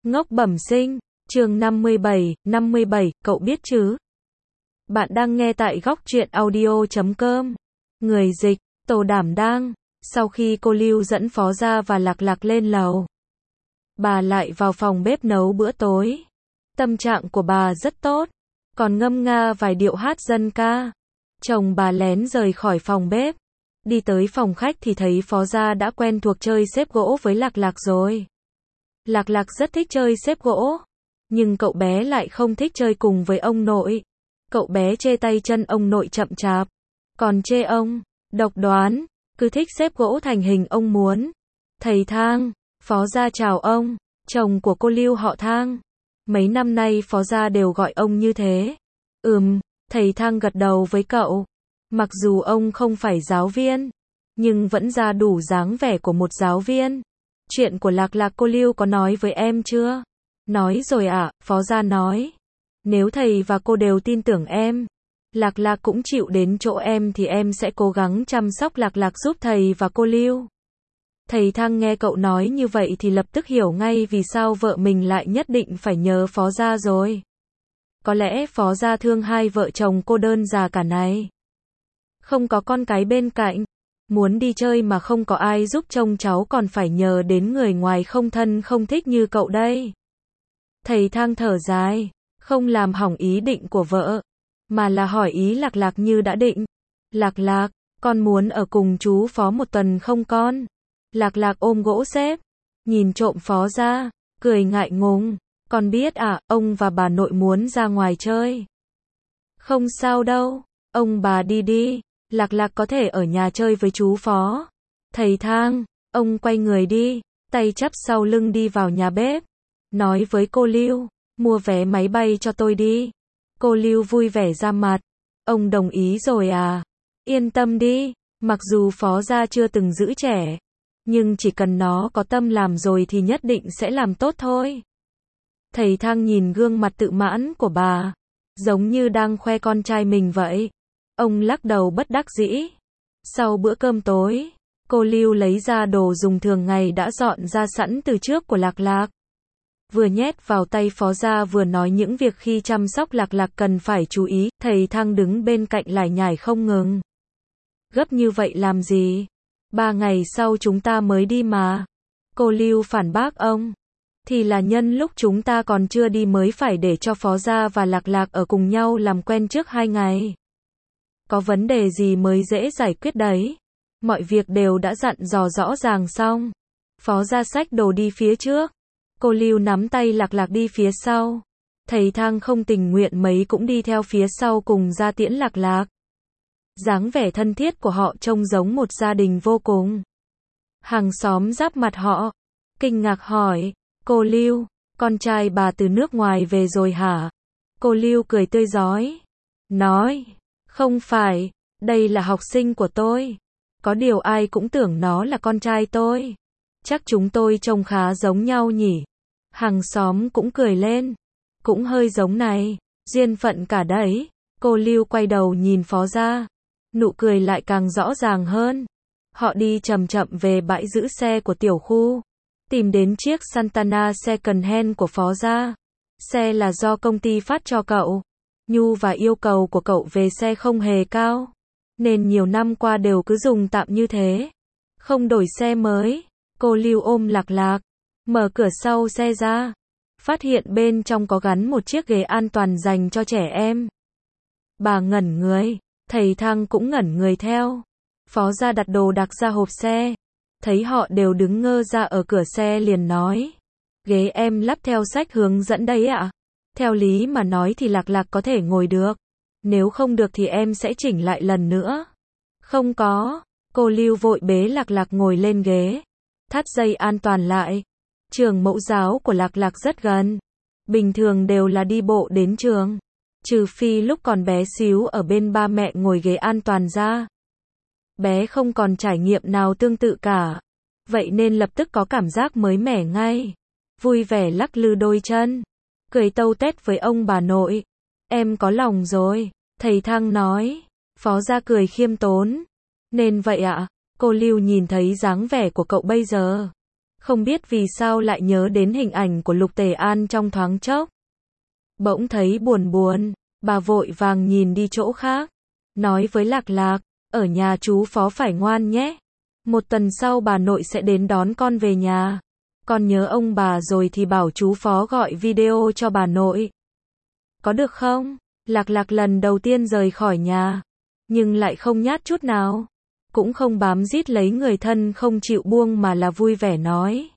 Ngốc bẩm sinh, chương 57, cậu biết chứ? Bạn đang nghe tại góc truyện audio.com. Người dịch, Tô Đảm Đang. Sau khi cô Lưu dẫn Phó Gia và Lạc Lạc lên lầu, bà lại vào phòng bếp nấu bữa tối. Tâm trạng của bà rất tốt, còn ngâm nga vài điệu hát dân ca. Chồng bà lén rời khỏi phòng bếp, đi tới phòng khách thì thấy Phó Gia đã quen thuộc chơi xếp gỗ với Lạc Lạc rồi. Lạc Lạc rất thích chơi xếp gỗ, nhưng cậu bé lại không thích chơi cùng với ông nội. Cậu bé chê tay chân ông nội chậm chạp, còn chê ông độc đoán, cứ thích xếp gỗ thành hình ông muốn. Thầy Thang, Phó Gia chào ông, chồng của cô Lưu họ Thang. Mấy năm nay Phó Gia đều gọi ông như thế. Thầy Thang gật đầu với cậu. Mặc dù ông không phải giáo viên, nhưng vẫn ra đủ dáng vẻ của một giáo viên. Chuyện của Lạc Lạc cô Lưu có nói với em chưa? Nói rồi ạ, Phó Gia nói. Nếu thầy và cô đều tin tưởng em, Lạc Lạc cũng chịu đến chỗ em thì em sẽ cố gắng chăm sóc Lạc Lạc giúp thầy và cô Lưu. Thầy Thang nghe cậu nói như vậy thì lập tức hiểu ngay vì sao vợ mình lại nhất định phải nhờ Phó Gia rồi. Có lẽ Phó Gia thương hai vợ chồng cô đơn già cả này. Không có con cái bên cạnh, muốn đi chơi mà không có ai giúp trông cháu còn phải nhờ đến người ngoài không thân không thích như cậu đây. Thầy Thang thở dài, không làm hỏng ý định của vợ, mà là hỏi ý Lạc Lạc như đã định. Lạc Lạc, con muốn ở cùng chú Phó một tuần không con? Lạc Lạc ôm gỗ xếp, nhìn trộm Phó Gia, cười ngại ngùng. Con biết à, ông và bà nội muốn ra ngoài chơi. Không sao đâu, ông bà đi đi, Lạc Lạc có thể ở nhà chơi với chú Phó. Thầy Thang, ông quay người đi, tay chắp sau lưng đi vào nhà bếp. Nói với cô Lưu, mua vé máy bay cho tôi đi. Cô Lưu vui vẻ ra mặt. Ông đồng ý rồi à? Yên tâm đi, mặc dù Phó Gia chưa từng giữ trẻ, nhưng chỉ cần nó có tâm làm rồi thì nhất định sẽ làm tốt thôi. Thầy Thang nhìn gương mặt tự mãn của bà, giống như đang khoe con trai mình vậy. Ông lắc đầu bất đắc dĩ. Sau bữa cơm tối, cô Lưu lấy ra đồ dùng thường ngày đã dọn ra sẵn từ trước của Lạc Lạc. Vừa nhét vào tay Phó Gia vừa nói những việc khi chăm sóc Lạc Lạc cần phải chú ý. Thầy Thang đứng bên cạnh lải nhải không ngừng. Gấp như vậy làm gì? 3 ngày sau chúng ta mới đi mà. Cô Lưu phản bác ông. Thì là nhân lúc chúng ta còn chưa đi mới phải để cho Phó Gia và Lạc Lạc ở cùng nhau làm quen trước 2 ngày. Có vấn đề gì mới dễ giải quyết đấy. Mọi việc đều đã dặn dò rõ ràng xong. Phó Gia xách đồ đi phía trước. Cô Lưu nắm tay Lạc Lạc đi phía sau. Thầy Thang không tình nguyện mấy cũng đi theo phía sau cùng ra tiễn Lạc Lạc. Dáng vẻ thân thiết của họ trông giống một gia đình vô cùng. Hàng xóm giáp mặt họ, kinh ngạc hỏi, cô Lưu, con trai bà từ nước ngoài về rồi hả? Cô Lưu cười tươi rói, nói, không phải, đây là học sinh của tôi. Có điều ai cũng tưởng nó là con trai tôi. Chắc chúng tôi trông khá giống nhau nhỉ? Hàng xóm cũng cười lên, cũng hơi giống này, duyên phận cả đấy. Cô Lưu quay đầu nhìn Phó Gia, nụ cười lại càng rõ ràng hơn. Họ đi chậm chậm về bãi giữ xe của tiểu khu, tìm đến chiếc Santana second hand của Phó Gia. Xe là do công ty phát cho cậu. Nhu và yêu cầu của cậu về xe không hề cao, nên nhiều năm qua đều cứ dùng tạm như thế, không đổi xe mới. Cô Lưu ôm Lạc Lạc, mở cửa sau xe ra, phát hiện bên trong có gắn một chiếc ghế an toàn dành cho trẻ em. Bà ngẩn người, thầy Thang cũng ngẩn người theo. Phó Gia đặt đồ đạc ra hộp xe, thấy họ đều đứng ngơ ra ở cửa xe liền nói, ghế em lắp theo sách hướng dẫn đấy ạ. Theo lý mà nói thì Lạc Lạc có thể ngồi được, nếu không được thì em sẽ chỉnh lại lần nữa. Không có, cô Lưu vội bế Lạc Lạc ngồi lên ghế, thắt dây an toàn lại. Trường mẫu giáo của Lạc Lạc rất gần, bình thường đều là đi bộ đến trường, trừ phi lúc còn bé xíu ở bên ba mẹ ngồi ghế an toàn ra. Bé không còn trải nghiệm nào tương tự cả, vậy nên lập tức có cảm giác mới mẻ ngay. Vui vẻ lắc lư đôi chân, cười tâu tét với ông bà nội. Em có lòng rồi, thầy Thang nói. Phó Gia cười khiêm tốn. Nên vậy ạ, cô Lưu nhìn thấy dáng vẻ của cậu bây giờ, Không biết vì sao lại nhớ đến hình ảnh của Lục Tề An trong thoáng chốc. Bỗng thấy buồn buồn, bà vội vàng nhìn đi chỗ khác, nói với Lạc Lạc, ở nhà chú Phó phải ngoan nhé. Một tuần sau bà nội sẽ đến đón con về nhà. Con nhớ ông bà rồi thì bảo chú Phó gọi video cho bà nội. Có được không? Lạc Lạc lần đầu tiên rời khỏi nhà, nhưng lại không nhát chút nào. Cũng không bám rít lấy người thân không chịu buông mà là vui vẻ nói.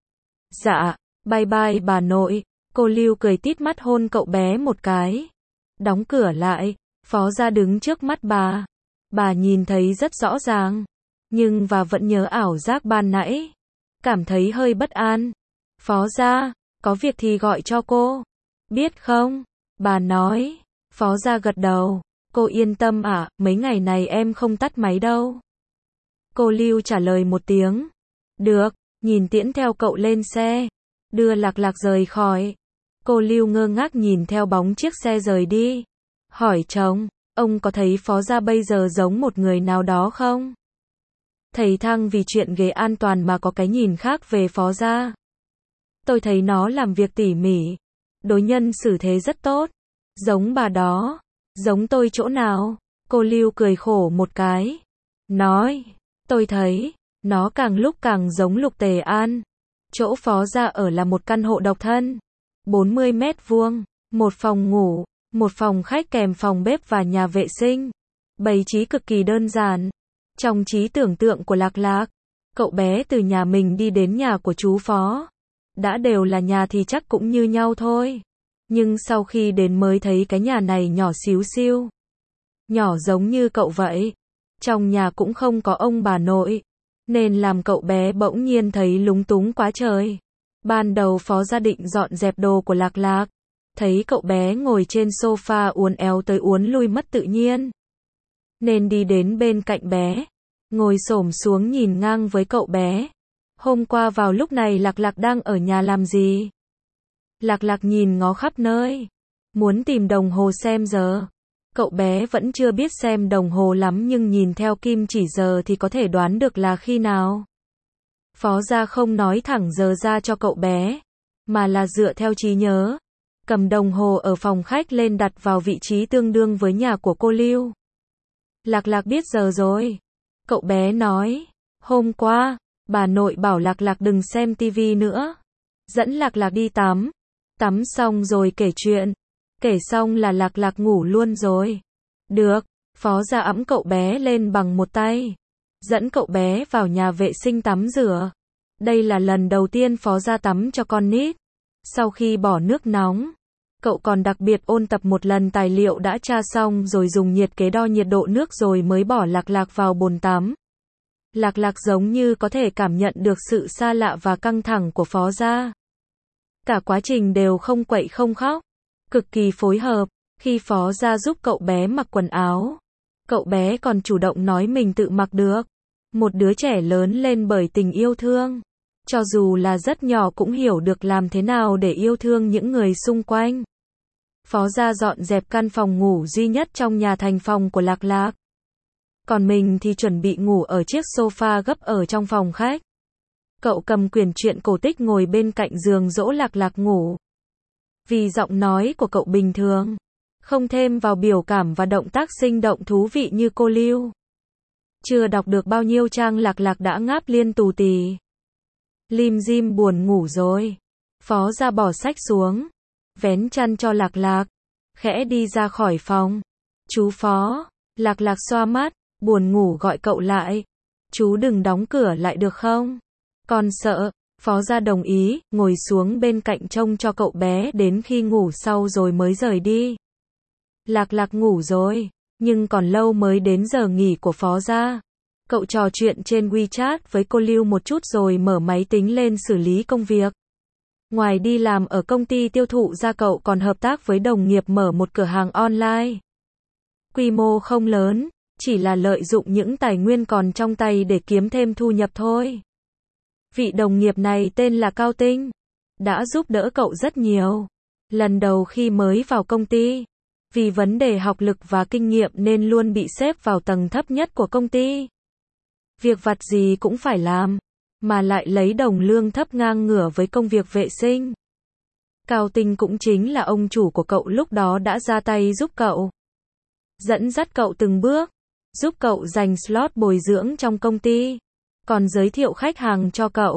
Dạ, bye bye bà nội. Cô Lưu cười tít mắt hôn cậu bé một cái. Đóng cửa lại, Phó Gia đứng trước mắt bà. Bà nhìn thấy rất rõ ràng, nhưng và vẫn nhớ ảo giác ban nãy. Cảm thấy hơi bất an. Phó Gia, có việc thì gọi cho cô. Biết không? Bà nói. Phó Gia gật đầu. Cô yên tâm ạ, mấy ngày này em không tắt máy đâu. Cô Lưu trả lời một tiếng. Được, nhìn tiễn theo cậu lên xe. Đưa Lạc Lạc rời khỏi. Cô Lưu ngơ ngác nhìn theo bóng chiếc xe rời đi. Hỏi chồng, ông có thấy Phó Gia bây giờ giống một người nào đó không? Thầy Thăng vì chuyện ghế an toàn mà có cái nhìn khác về Phó Gia. Tôi thấy nó làm việc tỉ mỉ, đối nhân xử thế rất tốt. Giống bà đó. Giống tôi chỗ nào? Cô Lưu cười khổ một cái. Nói, tôi thấy, nó càng lúc càng giống Lục Tề An. Chỗ Phó Gia ở là một căn hộ độc thân. 40 mét vuông, một phòng ngủ, một phòng khách kèm phòng bếp và nhà vệ sinh. Bày trí cực kỳ đơn giản. Trong trí tưởng tượng của Lạc Lạc, cậu bé từ nhà mình đi đến nhà của chú Phó. Đã đều là nhà thì chắc cũng như nhau thôi. Nhưng sau khi đến mới thấy cái nhà này nhỏ xíu xiu. Nhỏ giống như cậu vậy. Trong nhà cũng không có ông bà nội. Nên làm cậu bé bỗng nhiên thấy lúng túng quá trời. Ban đầu Phó Gia định dọn dẹp đồ của Lạc Lạc. Thấy cậu bé ngồi trên sofa uốn éo tới uốn lui mất tự nhiên. Nên đi đến bên cạnh bé. Ngồi xổm xuống nhìn ngang với cậu bé. Hôm qua vào lúc này Lạc Lạc đang ở nhà làm gì? Lạc Lạc nhìn ngó khắp nơi. Muốn tìm đồng hồ xem giờ. Cậu bé vẫn chưa biết xem đồng hồ lắm nhưng nhìn theo kim chỉ giờ thì có thể đoán được là khi nào. Phó Gia không nói thẳng giờ ra cho cậu bé, mà là dựa theo trí nhớ. Cầm đồng hồ ở phòng khách lên đặt vào vị trí tương đương với nhà của cô Lưu. Lạc Lạc biết giờ rồi. Cậu bé nói, hôm qua, bà nội bảo Lạc Lạc đừng xem tivi nữa. Dẫn Lạc Lạc đi tắm. Tắm xong rồi kể chuyện. Kể xong là Lạc Lạc ngủ luôn rồi. Được, Phó Gia ẵm cậu bé lên bằng một tay. Dẫn cậu bé vào nhà vệ sinh tắm rửa. Đây là lần đầu tiên Phó Gia tắm cho con nít. Sau khi bỏ nước nóng, cậu còn đặc biệt ôn tập một lần tài liệu đã tra xong rồi dùng nhiệt kế đo nhiệt độ nước rồi mới bỏ Lạc Lạc vào bồn tắm. Lạc Lạc giống như có thể cảm nhận được sự xa lạ và căng thẳng của Phó Gia. Cả quá trình đều không quậy không khóc. Cực kỳ phối hợp. Khi Phó Gia giúp cậu bé mặc quần áo, cậu bé còn chủ động nói mình tự mặc được. Một đứa trẻ lớn lên bởi tình yêu thương. Cho dù là rất nhỏ cũng hiểu được làm thế nào để yêu thương những người xung quanh. Phó Gia dọn dẹp căn phòng ngủ duy nhất trong nhà thành phòng của Lạc Lạc. Còn mình thì chuẩn bị ngủ ở chiếc sofa gấp ở trong phòng khách. Cậu cầm quyển truyện cổ tích ngồi bên cạnh giường dỗ Lạc Lạc ngủ. Vì giọng nói của cậu bình thường, không thêm vào biểu cảm và động tác sinh động thú vị như cô Lưu. Chưa đọc được bao nhiêu trang Lạc Lạc đã ngáp liên tù tì. Lim dim buồn ngủ rồi. Phó Gia bỏ sách xuống, vén chăn cho Lạc Lạc, khẽ đi ra khỏi phòng. Chú Phó. Lạc Lạc xoa mắt, buồn ngủ gọi cậu lại. Chú đừng đóng cửa lại được không? Con sợ. Phó Gia đồng ý, ngồi xuống bên cạnh trông cho cậu bé đến khi ngủ sau rồi mới rời đi. Lạc Lạc ngủ rồi, nhưng còn lâu mới đến giờ nghỉ của Phó Gia. Cậu trò chuyện trên WeChat với cô Lưu một chút rồi mở máy tính lên xử lý công việc. Ngoài đi làm ở công ty tiêu thụ ra cậu còn hợp tác với đồng nghiệp mở một cửa hàng online. Quy mô không lớn, chỉ là lợi dụng những tài nguyên còn trong tay để kiếm thêm thu nhập thôi. Vị đồng nghiệp này tên là Cao Tinh, đã giúp đỡ cậu rất nhiều. Lần đầu khi mới vào công ty, vì vấn đề học lực và kinh nghiệm nên luôn bị xếp vào tầng thấp nhất của công ty. Việc vặt gì cũng phải làm, mà lại lấy đồng lương thấp ngang ngửa với công việc vệ sinh. Cao Tinh cũng chính là ông chủ của cậu lúc đó đã ra tay giúp cậu. Dẫn dắt cậu từng bước, giúp cậu giành slot bồi dưỡng trong công ty, còn giới thiệu khách hàng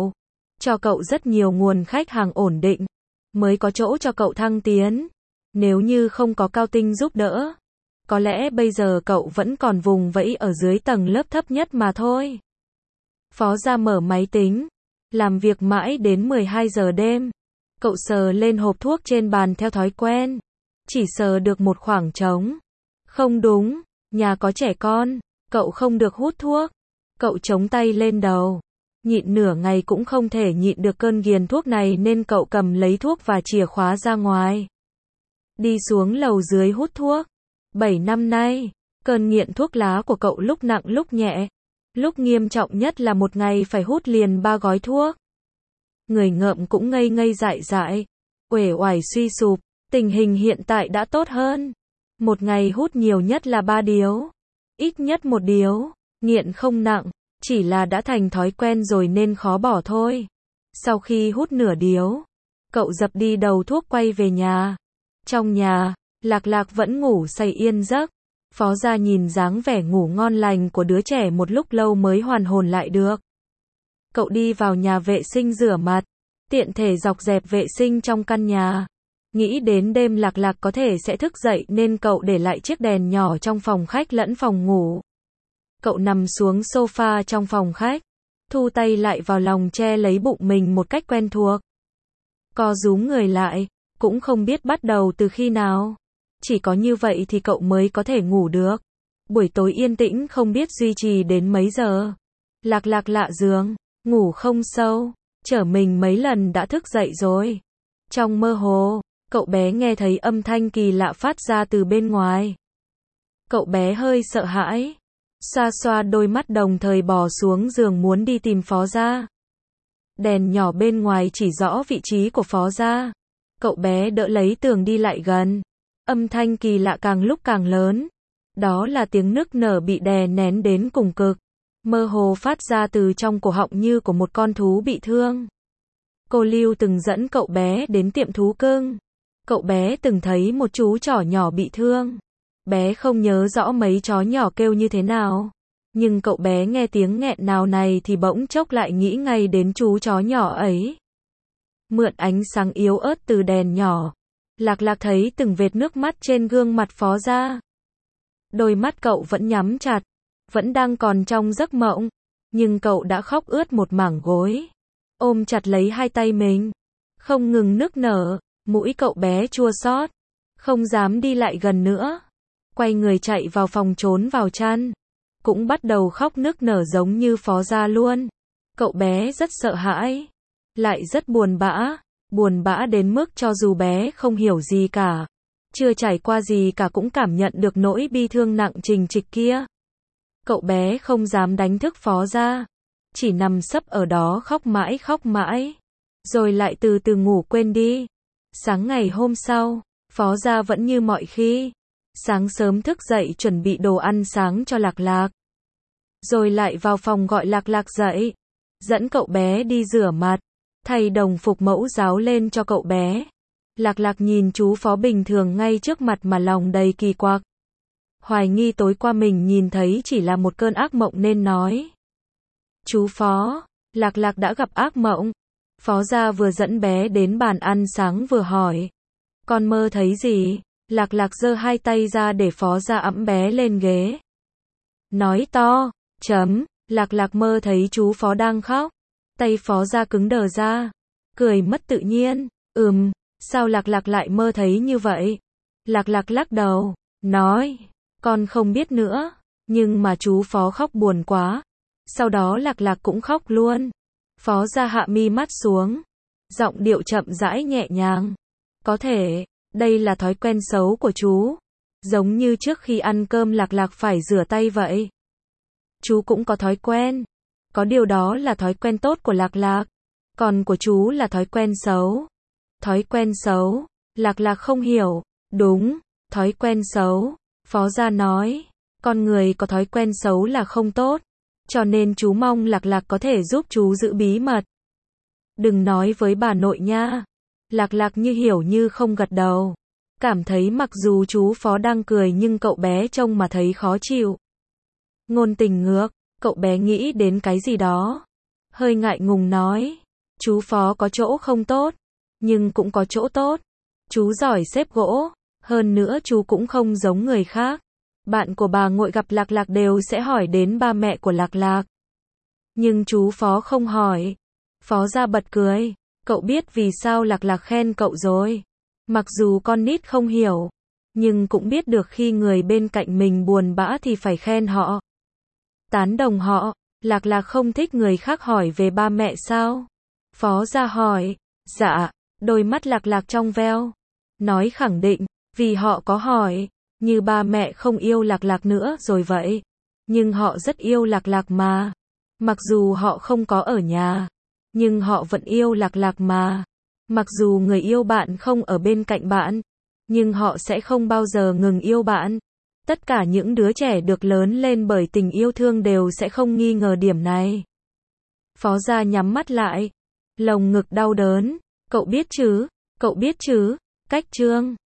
cho cậu rất nhiều nguồn khách hàng ổn định, mới có chỗ cho cậu thăng tiến. Nếu như không có Cao Tinh giúp đỡ, có lẽ bây giờ cậu vẫn còn vùng vẫy ở dưới tầng lớp thấp nhất mà thôi. Phó Gia mở máy tính, làm việc mãi đến 12 giờ đêm. Cậu sờ lên hộp thuốc trên bàn theo thói quen, chỉ sờ được một khoảng trống. Không đúng, nhà có trẻ con, cậu không được hút thuốc. Cậu chống tay lên đầu, nhịn nửa ngày cũng không thể nhịn được cơn ghiền thuốc này nên cậu cầm lấy thuốc và chìa khóa ra ngoài. Đi xuống lầu dưới hút thuốc. 7 năm nay, cơn nghiện thuốc lá của cậu lúc nặng lúc nhẹ. Lúc nghiêm trọng nhất là một ngày phải hút liền 3 gói thuốc. Người ngợm cũng ngây ngây dại dại, uể oải suy sụp. Tình hình hiện tại đã tốt hơn. Một ngày hút nhiều nhất là 3 điếu, ít nhất 1 điếu. Nghiện không nặng, chỉ là đã thành thói quen rồi nên khó bỏ thôi. Sau khi hút nửa điếu, cậu dập đi đầu thuốc quay về nhà. Trong nhà, Lạc Lạc vẫn ngủ say yên giấc. Phó Gia nhìn dáng vẻ ngủ ngon lành của đứa trẻ một lúc lâu mới hoàn hồn lại được. Cậu đi vào nhà vệ sinh rửa mặt, tiện thể dọc dẹp vệ sinh trong căn nhà. Nghĩ đến đêm Lạc Lạc có thể sẽ thức dậy nên cậu để lại chiếc đèn nhỏ trong phòng khách lẫn phòng ngủ. Cậu nằm xuống sofa trong phòng khách, thu tay lại vào lòng che lấy bụng mình một cách quen thuộc. Co rúm người lại, cũng không biết bắt đầu từ khi nào. Chỉ có như vậy thì cậu mới có thể ngủ được. Buổi tối yên tĩnh không biết duy trì đến mấy giờ. Lạc Lạc lạ giường, ngủ không sâu, trở mình mấy lần đã thức dậy rồi. Trong mơ hồ, cậu bé nghe thấy âm thanh kỳ lạ phát ra từ bên ngoài. Cậu bé hơi sợ hãi, xoa xoa đôi mắt đồng thời bò xuống giường muốn đi tìm Phó Gia. Đèn nhỏ bên ngoài chỉ rõ vị trí của Phó Gia. Cậu bé đỡ lấy tường đi lại gần. Âm thanh kỳ lạ càng lúc càng lớn. Đó là tiếng nức nở bị đè nén đến cùng cực, mơ hồ phát ra từ trong cổ họng như của một con thú bị thương. Cô Lưu từng dẫn cậu bé đến tiệm thú cưng. Cậu bé từng thấy một chú chó nhỏ bị thương. Bé không nhớ rõ mấy chó nhỏ kêu như thế nào, nhưng cậu bé nghe tiếng nghẹn nào này thì bỗng chốc lại nghĩ ngay đến chú chó nhỏ ấy. Mượn ánh sáng yếu ớt từ đèn nhỏ, Lạc Lạc thấy từng vệt nước mắt trên gương mặt Phó Gia. Đôi mắt cậu vẫn nhắm chặt, vẫn đang còn trong giấc mộng, nhưng cậu đã khóc ướt một mảng gối, ôm chặt lấy hai tay mình, không ngừng nức nở. Mũi cậu bé chua xót, không dám đi lại gần nữa, quay người chạy vào phòng trốn vào chăn, cũng bắt đầu khóc nức nở giống như Phó Gia luôn. Cậu bé rất sợ hãi, lại rất buồn bã đến mức cho dù bé không hiểu gì cả, chưa trải qua gì cả cũng cảm nhận được nỗi bi thương nặng trình trịch kia. Cậu bé không dám đánh thức Phó Gia, chỉ nằm sấp ở đó khóc mãi, rồi lại từ từ ngủ quên đi. Sáng ngày hôm sau, Phó Gia vẫn như mọi khi, sáng sớm thức dậy chuẩn bị đồ ăn sáng cho Lạc Lạc, rồi lại vào phòng gọi Lạc Lạc dậy, dẫn cậu bé đi rửa mặt, thay đồng phục mẫu giáo lên cho cậu bé. Lạc Lạc nhìn chú Phó bình thường ngay trước mặt mà lòng đầy kỳ quặc. Hoài nghi tối qua mình nhìn thấy chỉ là một cơn ác mộng nên nói: "Chú Phó, Lạc Lạc đã gặp ác mộng." Phó Gia vừa dẫn bé đến bàn ăn sáng vừa hỏi: "Con mơ thấy gì?" Lạc Lạc giơ hai tay ra để Phó Gia ẵm bé lên ghế. Nói to: Lạc Lạc mơ thấy chú Phó đang khóc. Tay Phó Gia cứng đờ ra, cười mất tự nhiên. Sao Lạc Lạc lại mơ thấy như vậy? Lạc Lạc lắc đầu, nói: "Con không biết nữa, nhưng mà chú Phó khóc buồn quá." Sau đó Lạc Lạc cũng khóc luôn. Phó Gia hạ mi mắt xuống, giọng điệu chậm rãi nhẹ nhàng: "Có thể, đây là thói quen xấu của chú. Giống như trước khi ăn cơm Lạc Lạc phải rửa tay vậy. Chú cũng có thói quen. Có điều đó là thói quen tốt của Lạc Lạc. Còn của chú là thói quen xấu." Thói quen xấu? Lạc Lạc không hiểu. "Đúng, thói quen xấu." Phó Gia nói: "Con người có thói quen xấu là không tốt. cho nên chú mong Lạc Lạc có thể giúp chú giữ bí mật. Đừng nói với bà nội nha. Lạc Lạc như hiểu như không gật đầu. Cảm thấy mặc dù chú Phó đang cười nhưng cậu bé trông mà thấy khó chịu. Ngôn Tình ngước, cậu bé nghĩ đến cái gì đó. Hơi ngại ngùng nói, chú Phó có chỗ không tốt, nhưng cũng có chỗ tốt. Chú giỏi xếp gỗ, hơn nữa chú cũng không giống người khác. Bạn của bà Ngội gặp Lạc Lạc đều sẽ hỏi đến ba mẹ của Lạc Lạc. Nhưng chú Phó không hỏi. Phó Gia bật cười, cậu biết vì sao Lạc Lạc khen cậu rồi. Mặc dù con nít không hiểu, nhưng cũng biết được khi người bên cạnh mình buồn bã thì phải khen họ. Tán đồng họ. Lạc Lạc không thích người khác hỏi về ba mẹ sao? Phó Gia hỏi. Dạ. Đôi mắt Lạc Lạc trong veo. Nói khẳng định, vì họ có hỏi, như ba mẹ không yêu Lạc Lạc nữa rồi vậy. Nhưng họ rất yêu Lạc Lạc mà. Mặc dù họ không có ở nhà, nhưng họ vẫn yêu Lạc Lạc mà. Mặc dù người yêu bạn không ở bên cạnh bạn, nhưng họ sẽ không bao giờ ngừng yêu bạn. Tất cả những đứa trẻ được lớn lên bởi tình yêu thương đều sẽ không nghi ngờ điểm này. Phó Gia nhắm mắt lại, lồng ngực đau đớn. Cậu biết chứ, cách Trương